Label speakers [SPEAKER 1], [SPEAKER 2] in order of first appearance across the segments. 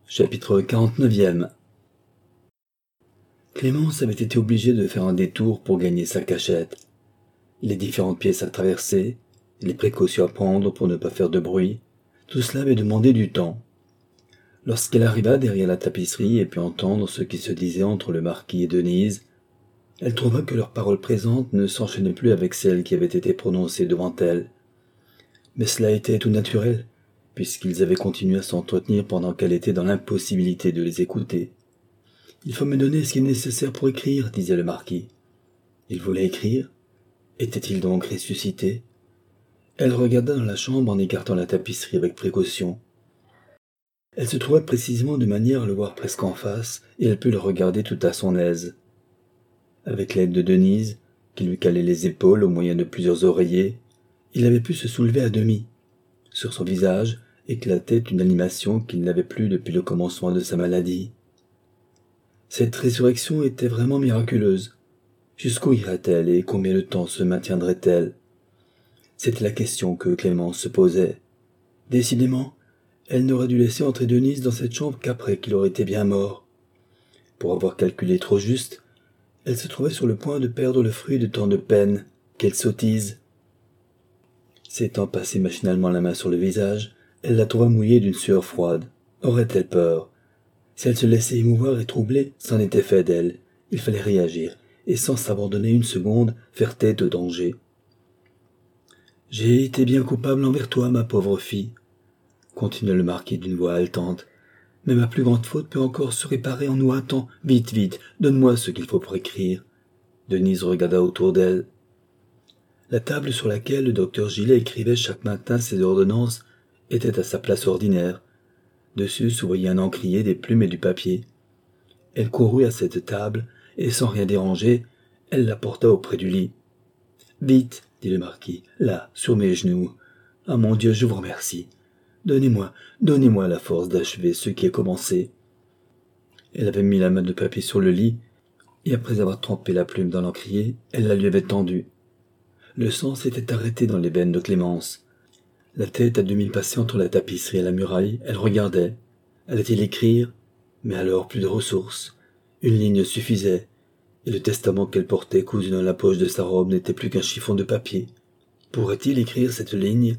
[SPEAKER 1] Chapitre 49e. Clémence avait été obligée de faire un détour pour gagner sa cachette. Les différentes pièces à traverser, les précautions à prendre pour ne pas faire de bruit, tout cela avait demandé du temps. Lorsqu'elle arriva derrière la tapisserie et put entendre ce qui se disait entre le marquis et Denise, elle trouva que leurs paroles présentes ne s'enchaînaient plus avec celles qui avaient été prononcées devant elle. Mais cela était tout naturel, puisqu'ils avaient continué à s'entretenir pendant qu'elle était dans l'impossibilité de les écouter. « Il faut me donner ce qui est nécessaire pour écrire, » disait le marquis. Il voulait écrire. Était-il donc ressuscité? Elle regarda dans la chambre en écartant la tapisserie avec précaution. Elle se trouva précisément de manière à le voir presque en face, et elle put le regarder tout à son aise. Avec l'aide de Denise, qui lui calait les épaules au moyen de plusieurs oreillers, il avait pu se soulever à demi. Sur son visage éclatait une animation qu'il n'avait plus depuis le commencement de sa maladie. Cette résurrection était vraiment miraculeuse. Jusqu'où irait-elle et combien de temps se maintiendrait-elle? C'était la question que Clémence se posait. Décidément, elle n'aurait dû laisser entrer Denise dans cette chambre qu'après qu'il aurait été bien mort. Pour avoir calculé trop juste, elle se trouvait sur le point de perdre le fruit de tant de peine. Quelle sottise! S'étant passé machinalement la main sur le visage, elle la trouva mouillée d'une sueur froide. Aurait-elle peur? Si elle se laissait émouvoir et troubler, c'en était fait d'elle. Il fallait réagir, et sans s'abandonner une seconde, faire tête au danger. « J'ai été bien coupable envers toi, ma pauvre fille, » continua le marquis d'une voix haletante. « Mais ma plus grande faute peut encore se réparer en nous hâtant. Vite, vite, donne-moi ce qu'il faut pour écrire. » Denise regarda autour d'elle. La table sur laquelle le docteur Gillet écrivait chaque matin ses ordonnances était à sa place ordinaire. Dessus se voyait un encrier, des plumes et du papier. Elle courut à cette table, et sans rien déranger, elle la porta auprès du lit. « Vite, » dit le marquis, « là, sur mes genoux. Ah mon Dieu, je vous remercie. Donnez-moi la force d'achever ce qui est commencé. » Elle avait mis la main de papier sur le lit, et après avoir trempé la plume dans l'encrier, elle la lui avait tendue. Le sang s'était arrêté dans les veines de Clémence. La tête à demi passée entre la tapisserie et la muraille, elle regardait. Allait-il écrire? Mais alors plus de ressources. Une ligne suffisait, et le testament qu'elle portait cousu dans la poche de sa robe n'était plus qu'un chiffon de papier. Pourrait-il écrire cette ligne?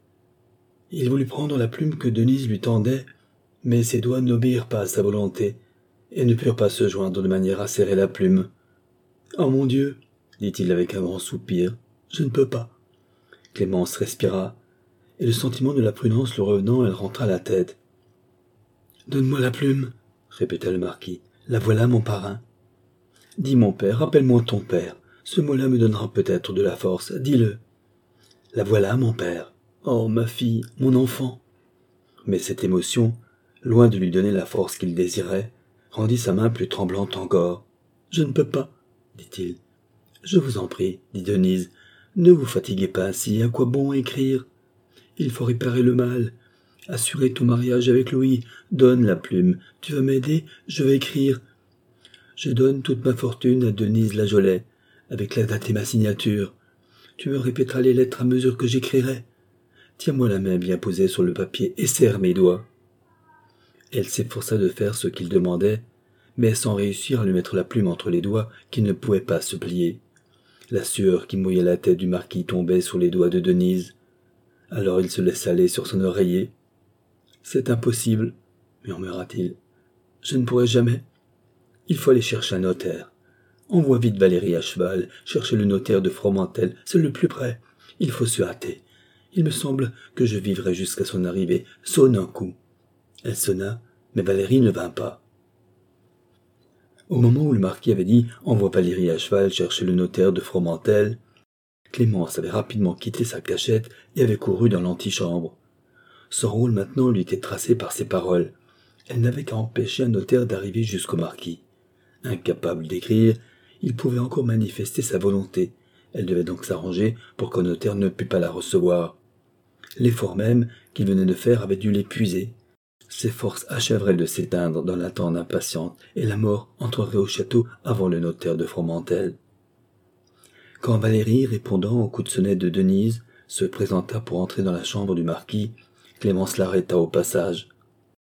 [SPEAKER 1] Il voulut prendre la plume que Denise lui tendait, mais ses doigts n'obéirent pas à sa volonté, et ne purent pas se joindre de manière à serrer la plume. « Oh mon Dieu !» dit-il avec un grand soupir. « Je ne peux pas. » Clémence respira, et le sentiment de la prudence lui revenant, elle rentra la tête. « Donne-moi la plume, » répéta le marquis. « La voilà, mon parrain. »« Dis mon père, rappelle-moi ton père. Ce mot-là me donnera peut-être de la force. Dis-le. »« La voilà, mon père. Oh, ma fille, mon enfant. » Mais cette émotion, loin de lui donner la force qu'il désirait, rendit sa main plus tremblante encore. « Je ne peux pas, » dit-il. « Je vous en prie, » dit Denise. « Ne vous fatiguez pas ainsi, à quoi bon écrire? Il faut réparer le mal. Assurer ton mariage avec Louis. Donne la plume. Tu vas m'aider? Je vais écrire. Je donne toute ma fortune à Denise Lajolet, avec la date et ma signature. Tu me répéteras les lettres à mesure que j'écrirai. Tiens-moi la main bien posée sur le papier et serre mes doigts. » Elle s'efforça de faire ce qu'il demandait, mais sans réussir à lui mettre la plume entre les doigts qui ne pouvaient pas se plier. La sueur qui mouillait la tête du marquis tombait sur les doigts de Denise. Alors il se laissa aller sur son oreiller. « C'est impossible, » murmura-t-il. « Je ne pourrai jamais. Il faut aller chercher un notaire. Envoie vite Valérie à cheval, chercher le notaire de Fromentel, c'est le plus près. Il faut se hâter. Il me semble que je vivrai jusqu'à son arrivée. Sonne un coup. » Elle sonna, mais Valérie ne vint pas. Au moment où le marquis avait dit « Envoie Valérie à cheval chercher le notaire de Fromentel », Clémence avait rapidement quitté sa cachette et avait couru dans l'antichambre. Son rôle maintenant lui était tracé par ses paroles. Elle n'avait qu'à empêcher un notaire d'arriver jusqu'au marquis. Incapable d'écrire, il pouvait encore manifester sa volonté. Elle devait donc s'arranger pour qu'un notaire ne pût pas la recevoir. L'effort même qu'il venait de faire avait dû l'épuiser. Ses forces achèveraient de s'éteindre dans l'attente impatiente, et la mort entrerait au château avant le notaire de Fromentel. Quand Valérie, répondant au coup de sonnette de Denise, se présenta pour entrer dans la chambre du marquis, Clémence l'arrêta au passage.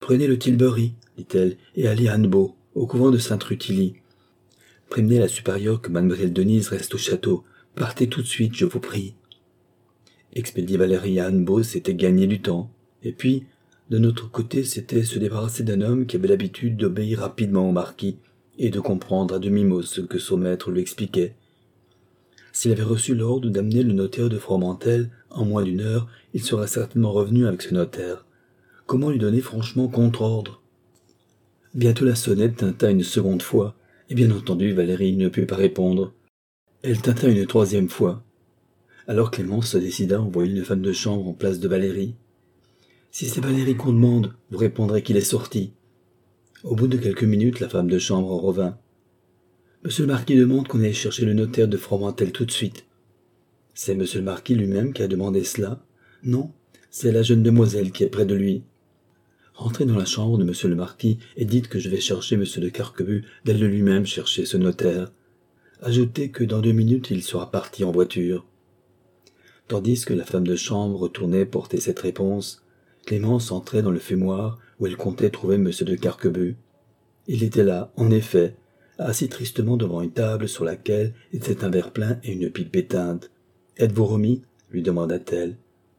[SPEAKER 1] Prenez le Tilbury, dit-elle, et allez à Annebault, au couvent de Sainte-Rutilie. Prévenez la supérieure que mademoiselle Denise reste au château. Partez tout de suite, je vous prie. Expédier Valérie à Annebault, c'était gagner du temps. Et puis, de notre côté, c'était se débarrasser d'un homme qui avait l'habitude d'obéir rapidement au marquis et de comprendre à demi-mot ce que son maître lui expliquait. S'il avait reçu l'ordre d'amener le notaire de Fromentel, en moins d'une heure, il serait certainement revenu avec ce notaire. Comment lui donner franchement contre-ordre? Bientôt la sonnette tinta une seconde fois, et bien entendu Valérie ne put pas répondre. Elle tinta une troisième fois. Alors Clémence se décida à envoyer une femme de chambre en place de Valérie. « Si c'est Valérie qu'on demande, vous répondrez qu'il est sorti. » Au bout de quelques minutes, la femme de chambre revint. « Monsieur le marquis demande qu'on aille chercher le notaire de Fromentel tout de suite. » « C'est monsieur le marquis lui-même qui a demandé cela? »« Non, c'est la jeune demoiselle qui est près de lui. » « Rentrez dans la chambre de monsieur le marquis et dites que je vais chercher monsieur de Carquebus d'aller lui-même chercher ce notaire. Ajoutez que dans 2 minutes il sera parti en voiture. » Tandis que la femme de chambre retournait porter cette réponse, Clémence entrait dans le fumoir où elle comptait trouver monsieur de Carquebus. Il était là, en effet, assis tristement devant une table sur laquelle était un verre plein et une pipe éteinte. « Êtes-vous remis ?» lui demanda-t-elle.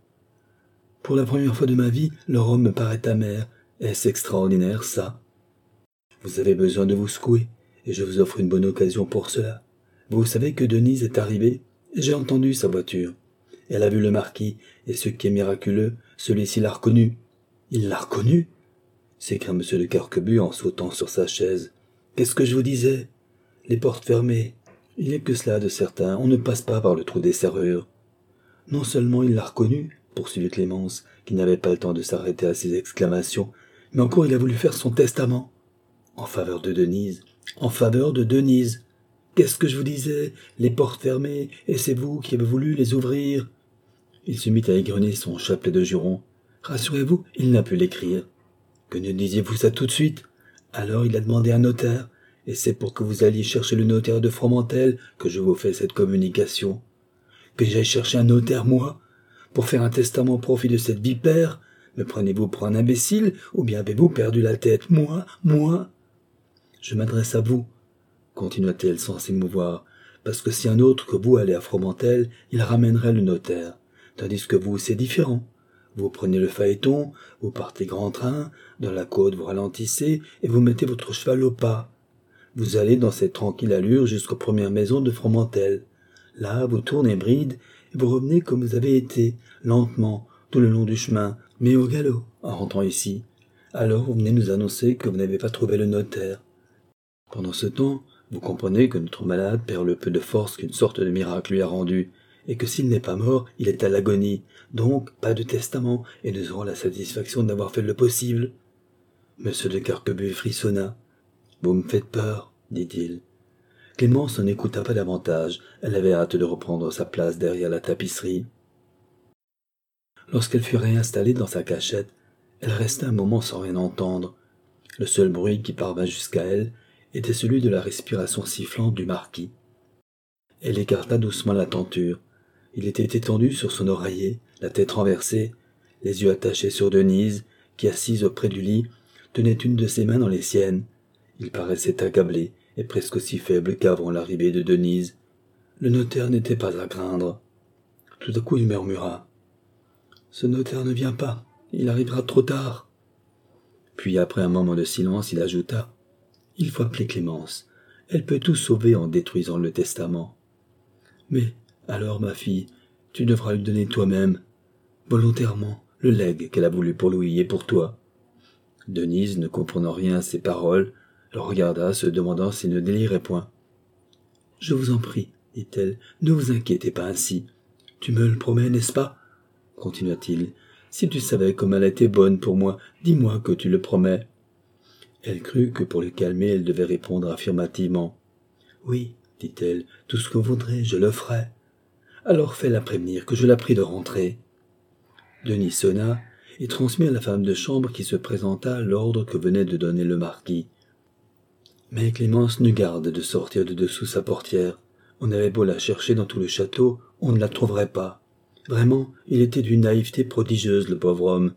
[SPEAKER 1] « Pour la première fois de ma vie, le rhum me paraît amer. Est-ce extraordinaire, ça? Vous avez besoin de vous secouer, et je vous offre une bonne occasion pour cela. Vous savez que Denise est arrivée? J'ai entendu sa voiture. Elle a vu le marquis, et ce qui est miraculeux, celui-ci l'a reconnu. »« Il l'a reconnu ?» s'écria monsieur de Carquebus en sautant sur sa chaise. « Qu'est-ce que je vous disais? Les portes fermées. Il n'y a que cela de certain, on ne passe pas par le trou des serrures. »« Non seulement il l'a reconnu, poursuivit Clémence, qui n'avait pas le temps de s'arrêter à ces exclamations, mais encore il a voulu faire son testament. »« En faveur de Denise. En faveur de Denise. Qu'est-ce que je vous disais? Les portes fermées, et c'est vous qui avez voulu les ouvrir. » Il se mit à égrener son chapelet de jurons. « Rassurez-vous, il n'a pu l'écrire. »« Que ne disiez-vous ça tout de suite? Alors il a demandé un notaire, et c'est pour que vous alliez chercher le notaire de Fromentel que je vous fais cette communication. Que j'aille chercher un notaire, moi, pour faire un testament au profit de cette vipère? Me prenez-vous pour un imbécile, ou bien avez-vous perdu la tête? Moi? Je m'adresse à vous, continua-t-elle sans s'émouvoir, parce que si un autre que vous allait à Fromentel, il ramènerait le notaire. Tandis que vous, c'est différent. Vous prenez le phaéton, vous partez grand train, dans la côte vous ralentissez, et vous mettez votre cheval au pas. Vous allez dans cette tranquille allure jusqu'aux premières maisons de Fromentel. Là, vous tournez bride, et vous revenez comme vous avez été, lentement, tout le long du chemin, mais au galop, en rentrant ici. Alors vous venez nous annoncer que vous n'avez pas trouvé le notaire. Pendant ce temps, vous comprenez que notre malade perd le peu de force qu'une sorte de miracle lui a rendu, et que s'il n'est pas mort, il est à l'agonie. Donc, pas de testament, et nous aurons la satisfaction d'avoir fait le possible. Monsieur de Carquebus frissonna. « Vous me faites peur, dit-il. » Clémence n'écouta pas davantage. Elle avait hâte de reprendre sa place derrière la tapisserie. Lorsqu'elle fut réinstallée dans sa cachette, elle resta un moment sans rien entendre. Le seul bruit qui parvint jusqu'à elle était celui de la respiration sifflante du marquis. Elle écarta doucement la tenture. Il était étendu sur son oreiller, la tête renversée, les yeux attachés sur Denise, qui, assise auprès du lit, tenait une de ses mains dans les siennes. Il paraissait accablé et presque aussi faible qu'avant l'arrivée de Denise. Le notaire n'était pas à craindre. Tout à coup il murmura. « Ce notaire ne vient pas, il arrivera trop tard. » Puis après un moment de silence, il ajouta. « Il faut appeler Clémence. Elle peut tout sauver en détruisant le testament. »« Mais, alors, ma fille, tu devras lui donner toi-même, volontairement, le legs qu'elle a voulu pour Louis et pour toi. » Denise, ne comprenant rien à ces paroles, le regarda, se demandant s'il ne délirait point. « Je vous en prie, dit-elle, ne vous inquiétez pas ainsi. Tu me le promets, n'est-ce pas? Continua-t-il. Si tu savais comme elle était bonne pour moi, dis-moi que tu le promets. Elle crut que pour le calmer, elle devait répondre affirmativement. Oui, dit-elle, tout ce que vous voudrez, je le ferai. Alors fais-la prévenir que je la prie de rentrer. Denis sonna et transmit à la femme de chambre qui se présenta l'ordre que venait de donner le marquis. Mais Clémence n'eut garde de sortir de dessous sa portière. On avait beau la chercher dans tout le château, on ne la trouverait pas. Vraiment, il était d'une naïveté prodigieuse, le pauvre homme.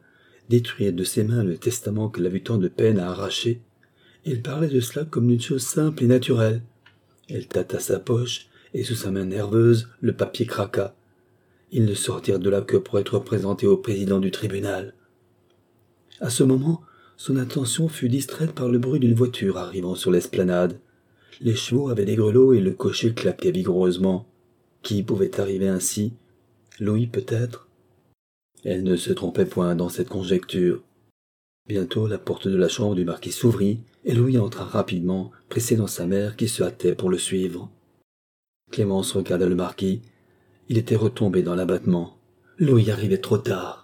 [SPEAKER 1] détruire de ses mains le testament qu'elle avait eu tant de peine à arracher. Il parlait de cela comme d'une chose simple et naturelle. Elle tâta sa poche, et sous sa main nerveuse, le papier craqua. Ils ne sortirent de là que pour être présentés au président du tribunal. À ce moment, son attention fut distraite par le bruit d'une voiture arrivant sur l'esplanade. Les chevaux avaient des grelots et le cocher claquait vigoureusement. Qui pouvait arriver ainsi? Louis peut-être? Elle ne se trompait point dans cette conjecture. Bientôt la porte de la chambre du marquis s'ouvrit, et Louis entra rapidement, précédant sa mère qui se hâtait pour le suivre. Clémence regarda le marquis. Il était retombé dans l'abattement. Louis arrivait trop tard.